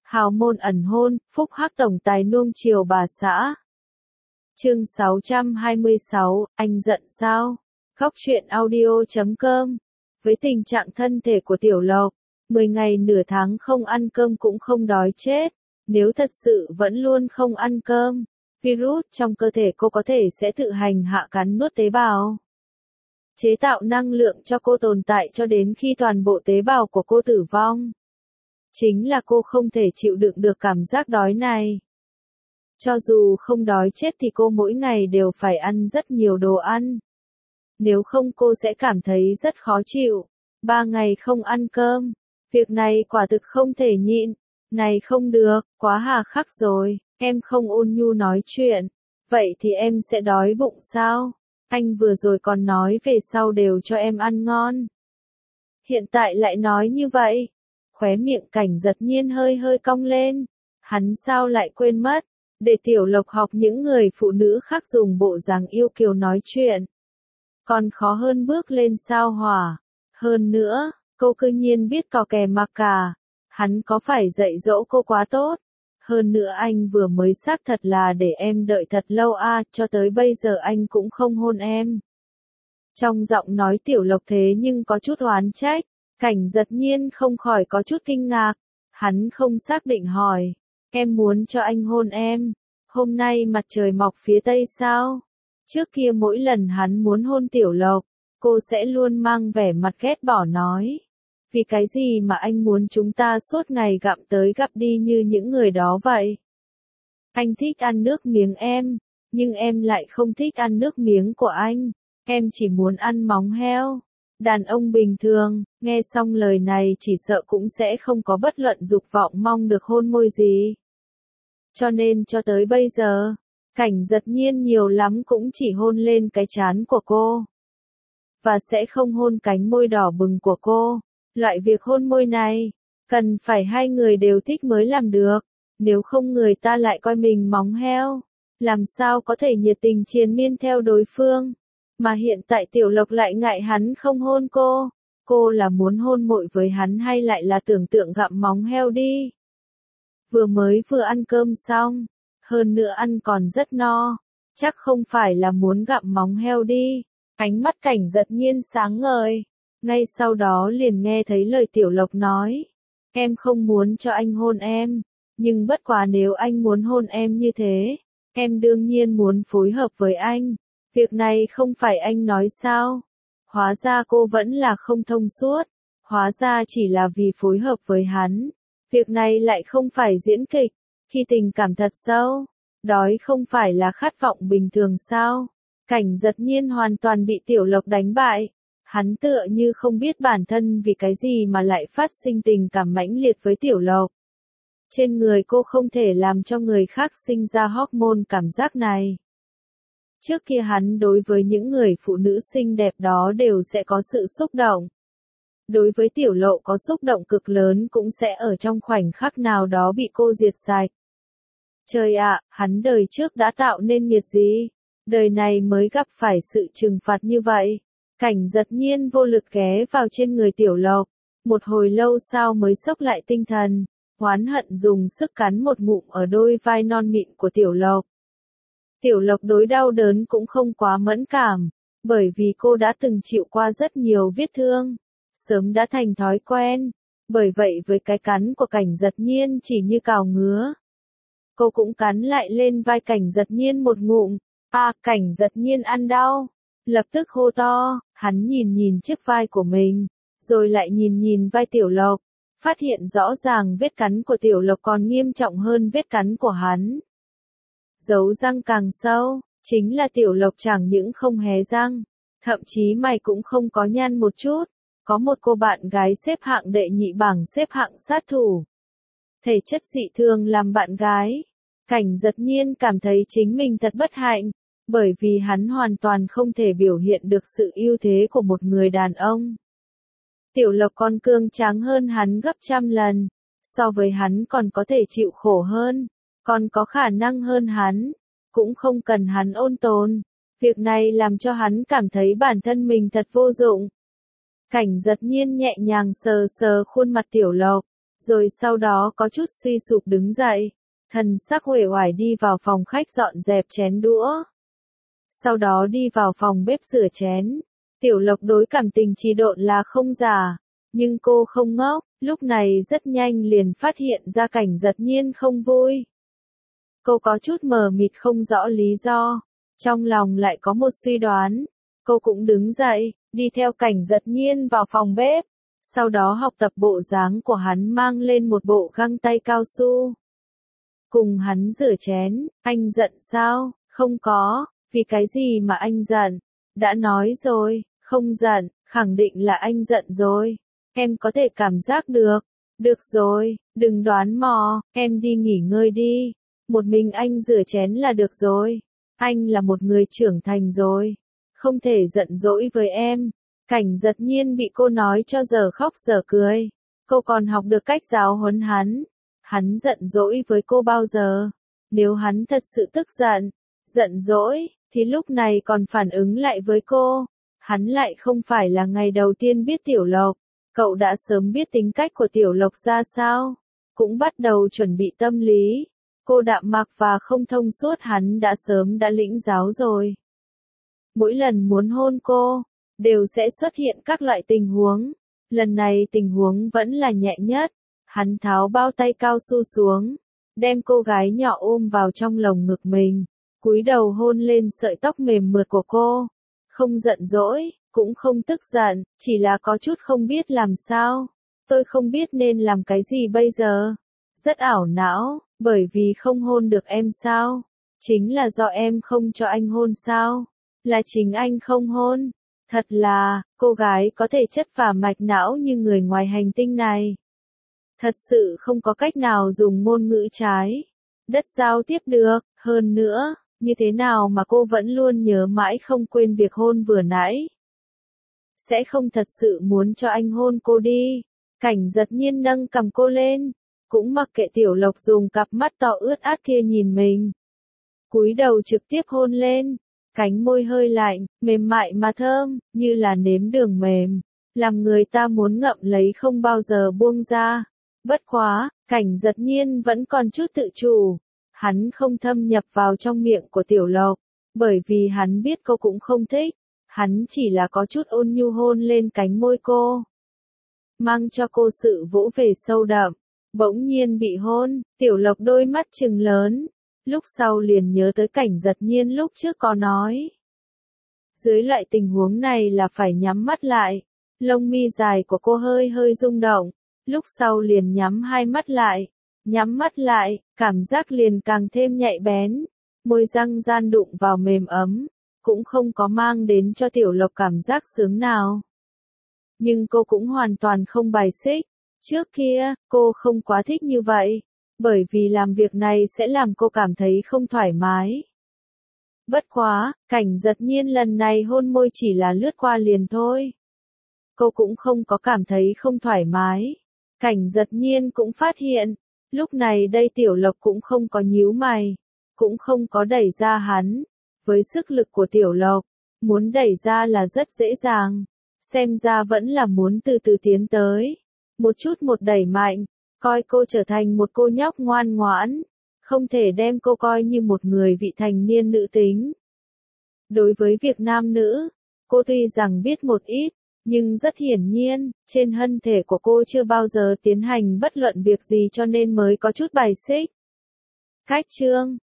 Hào môn ẩn hôn, phúc hắc tổng tài nuông chiều bà xã. Chương 626, anh giận sao? Góc truyện audio.com. Với tình trạng thân thể của Tiểu Lộc, 10 ngày nửa tháng không ăn cơm cũng không đói chết. Nếu thật sự vẫn luôn không ăn cơm, virus trong cơ thể cô có thể sẽ tự hành hạ cắn nuốt tế bào, chế tạo năng lượng cho cô tồn tại cho đến khi toàn bộ tế bào của cô tử vong. Chính là cô không thể chịu đựng được cảm giác đói này. Cho dù không đói chết thì cô mỗi ngày đều phải ăn rất nhiều đồ ăn. Nếu không cô sẽ cảm thấy rất khó chịu. 3 ngày không ăn cơm. Việc này quả thực không thể nhịn. Này không được, quá hà khắc rồi. Em không ôn nhu nói chuyện. Vậy thì em sẽ đói bụng sao? Anh vừa rồi còn nói về sau đều cho em ăn ngon. Hiện tại lại nói như vậy. Khóe miệng Cảnh Giật Nhiên hơi hơi cong lên. Hắn sao lại quên mất. Để Tiểu Lộc học những người phụ nữ khác dùng bộ dáng yêu kiều nói chuyện. Còn khó hơn bước lên sao hỏa. Hơn nữa, cô cư nhiên biết cò kè mặc cả. Hắn có phải dạy dỗ cô quá tốt? Hơn nữa anh vừa mới xác thật là để em đợi thật lâu cho tới bây giờ anh cũng không hôn em. Trong giọng nói Tiểu Lộc thế nhưng có chút oán trách. Cảnh Giật Nhiên không khỏi có chút kinh ngạc. Hắn không xác định hỏi. Em muốn cho anh hôn em. Hôm nay mặt trời mọc phía tây sao? Trước kia mỗi lần hắn muốn hôn Tiểu Lộc, cô sẽ luôn mang vẻ mặt ghét bỏ nói. Vì cái gì mà anh muốn chúng ta suốt ngày gặm tới gặm đi như những người đó vậy? Anh thích ăn nước miếng em, nhưng em lại không thích ăn nước miếng của anh. Em chỉ muốn ăn móng heo. Đàn ông bình thường, nghe xong lời này chỉ sợ cũng sẽ không có bất luận dục vọng mong được hôn môi gì. Cho nên cho tới bây giờ, Cảnh Giật Nhiên nhiều lắm cũng chỉ hôn lên cái trán của cô. Và sẽ không hôn cánh môi đỏ bừng của cô. Loại việc hôn môi này, cần phải hai người đều thích mới làm được. Nếu không người ta lại coi mình móng heo. Làm sao có thể nhiệt tình triền miên theo đối phương. Mà hiện tại Tiểu Lộc lại ngại hắn không hôn cô. Cô là muốn hôn mội với hắn hay lại là tưởng tượng gặm móng heo đi. Vừa ăn cơm xong. Hơn nữa ăn còn rất no. Chắc không phải là muốn gặm móng heo đi. Ánh mắt Cảnh Giật Nhiên sáng ngời. Ngay sau đó liền nghe thấy lời Tiểu Lộc nói. Em không muốn cho anh hôn em. Nhưng bất quá nếu anh muốn hôn em như thế. Em đương nhiên muốn phối hợp với anh. Việc này không phải anh nói sao? Hóa ra cô vẫn là không thông suốt. Hóa ra chỉ là vì phối hợp với hắn. Việc này lại không phải diễn kịch. Khi tình cảm thật sâu, đói không phải là khát vọng bình thường sao? Cảnh Giật Nhiên hoàn toàn bị Tiểu Lộc đánh bại. Hắn tựa như không biết bản thân vì cái gì mà lại phát sinh tình cảm mãnh liệt với Tiểu Lộc. Trên người cô không thể làm cho người khác sinh ra hormone cảm giác này. Trước kia hắn đối với những người phụ nữ xinh đẹp đó đều sẽ có sự xúc động. Đối với Tiểu Lộ có xúc động cực lớn cũng sẽ ở trong khoảnh khắc nào đó bị cô diệt sạch. Trời ạ, hắn đời trước đã tạo nên nghiệt gì? Đời này mới gặp phải sự trừng phạt như vậy. Cảnh Giật Nhiên vô lực ghé vào trên người Tiểu Lộc. Một hồi lâu sau mới xốc lại tinh thần. Oán hận dùng sức cắn một ngụm ở đôi vai non mịn của Tiểu Lộc. Tiểu Lộc đối đau đớn cũng không quá mẫn cảm. Bởi vì cô đã từng chịu qua rất nhiều vết thương. Sớm đã thành thói quen. Bởi vậy với cái cắn của Cảnh Giật Nhiên chỉ như cào ngứa. Cô cũng cắn lại lên vai Cảnh Giật Nhiên một ngụm. Cảnh Giật Nhiên ăn đau. Lập tức hô to, hắn nhìn chiếc vai của mình. Rồi lại nhìn vai Tiểu Lộc. Phát hiện rõ ràng vết cắn của Tiểu Lộc còn nghiêm trọng hơn vết cắn của hắn. Dấu răng càng sâu, chính là Tiểu Lộc chẳng những không hé răng. Thậm chí mày cũng không có nhăn một chút. Có một cô bạn gái xếp hạng đệ nhị bảng xếp hạng sát thủ. Thể chất dị thường làm bạn gái. Cảnh Giật Nhiên cảm thấy chính mình thật bất hạnh. Bởi vì hắn hoàn toàn không thể biểu hiện được sự ưu thế của một người đàn ông. Tiểu Lộc còn cương tráng hơn hắn gấp trăm lần. So với hắn còn có thể chịu khổ hơn. Còn có khả năng hơn hắn. Cũng không cần hắn ôn tồn. Việc này làm cho hắn cảm thấy bản thân mình thật vô dụng. Cảnh Giật Nhiên nhẹ nhàng sờ sờ khuôn mặt Tiểu Lộc. rồi sau đó có chút suy sụp đứng dậy, thần sắc uể oải đi vào phòng khách dọn dẹp chén đũa. Sau đó đi vào phòng bếp rửa chén. Tiểu Lộc đối cảm tình trì độn là không giả, nhưng cô không ngốc, lúc này rất nhanh liền phát hiện ra Cảnh Giật Nhiên không vui. Cô có chút mờ mịt không rõ lý do, trong lòng lại có một suy đoán. Cô cũng đứng dậy, đi theo Cảnh Giật Nhiên vào phòng bếp, sau đó học tập bộ dáng của hắn mang lên một bộ găng tay cao su. Cùng hắn rửa chén, anh giận sao? Không có, vì cái gì mà anh giận? Đã nói rồi, không giận, khẳng định là anh giận rồi. Em có thể cảm giác được. Được rồi, đừng đoán mò, em đi nghỉ ngơi đi. Một mình anh rửa chén là được rồi. Anh là một người trưởng thành rồi. Không thể giận dỗi với em. Cảnh Giật Nhiên bị cô nói cho giờ khóc giờ cười. Cô còn học được cách giáo huấn hắn. Hắn giận dỗi với cô bao giờ? Nếu hắn thật sự tức giận, giận dỗi, thì lúc này còn phản ứng lại với cô. Hắn lại không phải là ngày đầu tiên biết Tiểu Lộc. Cậu đã sớm biết tính cách của Tiểu Lộc ra sao. Cũng bắt đầu chuẩn bị tâm lý. Cô đạm mạc và không thông suốt hắn đã sớm đã lĩnh giáo rồi. Mỗi lần muốn hôn cô, đều sẽ xuất hiện các loại tình huống. Lần này tình huống vẫn là nhẹ nhất. Hắn tháo bao tay cao su xuống, đem cô gái nhỏ ôm vào trong lồng ngực mình, cúi đầu hôn lên sợi tóc mềm mượt của cô. Không giận dỗi, cũng không tức giận, chỉ là có chút không biết làm sao. Tôi không biết nên làm cái gì bây giờ. Rất ảo não, bởi vì không hôn được em sao? Chính là do em không cho anh hôn sao? Là chính anh không hôn. Thật là, cô gái có thể chất và mạch não như người ngoài hành tinh này. Thật sự không có cách nào dùng ngôn ngữ trái đất giao tiếp được, hơn nữa, như thế nào mà cô vẫn luôn nhớ mãi không quên việc hôn vừa nãy. Sẽ không thật sự muốn cho anh hôn cô đi. Cảnh Giật Nhiên nâng cầm cô lên, cũng mặc kệ Tiểu Lộc dùng cặp mắt to ướt át kia nhìn mình. Cúi đầu trực tiếp hôn lên, cánh môi hơi lạnh, mềm mại mà thơm, như là nếm đường mềm, làm người ta muốn ngậm lấy không bao giờ buông ra. Bất quá, Cảnh Giật Nhiên vẫn còn chút tự chủ. Hắn không thâm nhập vào trong miệng của Tiểu Lộc, bởi vì hắn biết cô cũng không thích. Hắn chỉ là có chút ôn nhu hôn lên cánh môi cô, mang cho cô sự vỗ về sâu đậm. Bỗng nhiên bị hôn, Tiểu Lộc đôi mắt trừng lớn. Lúc sau liền nhớ tới Cảnh Giật Nhiên lúc trước có nói. Dưới loại tình huống này là phải nhắm mắt lại. Lông mi dài của cô hơi hơi rung động. Lúc sau liền nhắm hai mắt lại. Nhắm mắt lại, cảm giác liền càng thêm nhạy bén. Môi răng gian đụng vào mềm ấm. Cũng không có mang đến cho Tiểu Lộc cảm giác sướng nào. Nhưng cô cũng hoàn toàn không bài xích. Trước kia, cô không quá thích như vậy. Bởi vì làm việc này sẽ làm cô cảm thấy không thoải mái. Bất quá, Cảnh Giật Nhiên lần này hôn môi chỉ là lướt qua liền thôi. Cô cũng không có cảm thấy không thoải mái. Cảnh Giật Nhiên cũng phát hiện, lúc này đây Tiểu Lộc cũng không có nhíu mày, cũng không có đẩy ra hắn. Với sức lực của Tiểu Lộc, muốn đẩy ra là rất dễ dàng. Xem ra vẫn là muốn từ từ tiến tới. Một chút một đẩy mạnh, coi cô trở thành một cô nhóc ngoan ngoãn. Không thể đem cô coi như một người vị thành niên nữ tính. Đối với việc nam nữ, cô tuy rằng biết một ít, nhưng rất hiển nhiên, trên thân thể của cô chưa bao giờ tiến hành bất luận việc gì cho nên mới có chút bài xích. Khách chương